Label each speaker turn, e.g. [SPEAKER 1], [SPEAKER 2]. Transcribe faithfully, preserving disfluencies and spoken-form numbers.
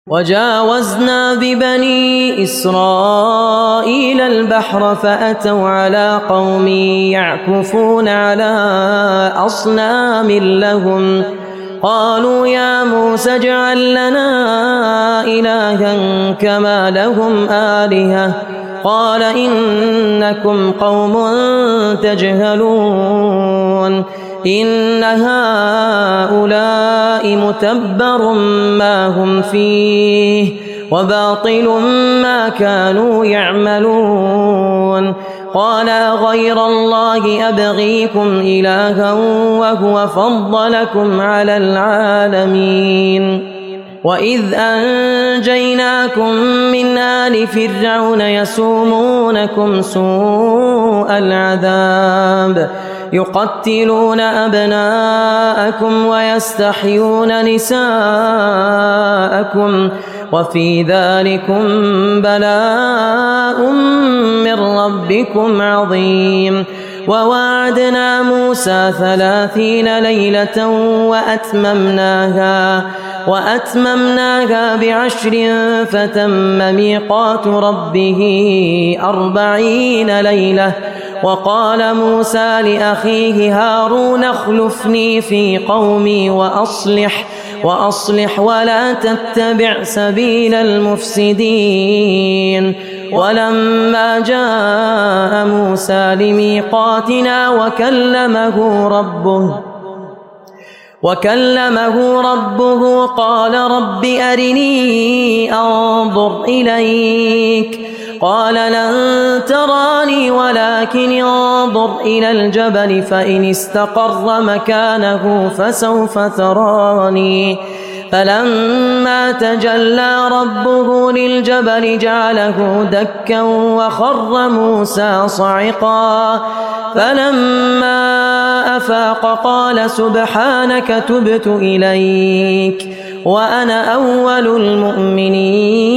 [SPEAKER 1] وجاوزنا ببني إسرائيل البحر فأتوا على قوم يعكفون على أصنام لهم قالوا يا موسى اجعل لنا إلها كما لهم آلهة قال إنكم قوم تجهلون إن هؤلاء متبر ما هم فيه وباطل ما كانوا يعملون قال غير الله أبغيكم إلها وهو فضلكم على العالمين وإذ أنجيناكم من آل فرعون يسومونكم سوء العذاب يقتلون أبناءكم ويستحيون نساءكم وفي ذلكم بلاء من ربكم عظيم وواعدنا موسى ثلاثين ليلة وأتممناها وأتممناها بعشر فتم ميقات ربه أربعين ليلة وقال موسى لأخيه هارون اخلفني في قومي وأصلح وأصلح ولا تتبع سبيل المفسدين ولما جاء موسى لميقاتنا وكلمه ربه وكلمه ربه قال رب أرني أنظر إليك قال لن تراني ولكن انظر إلى الجبل فإن استقر مكانه فسوف تراني فلما تجلى ربه للجبل جعله دكا وخر موسى صعقا فلما أفاق قال سبحانك تبت إليك وأنا أول المؤمنين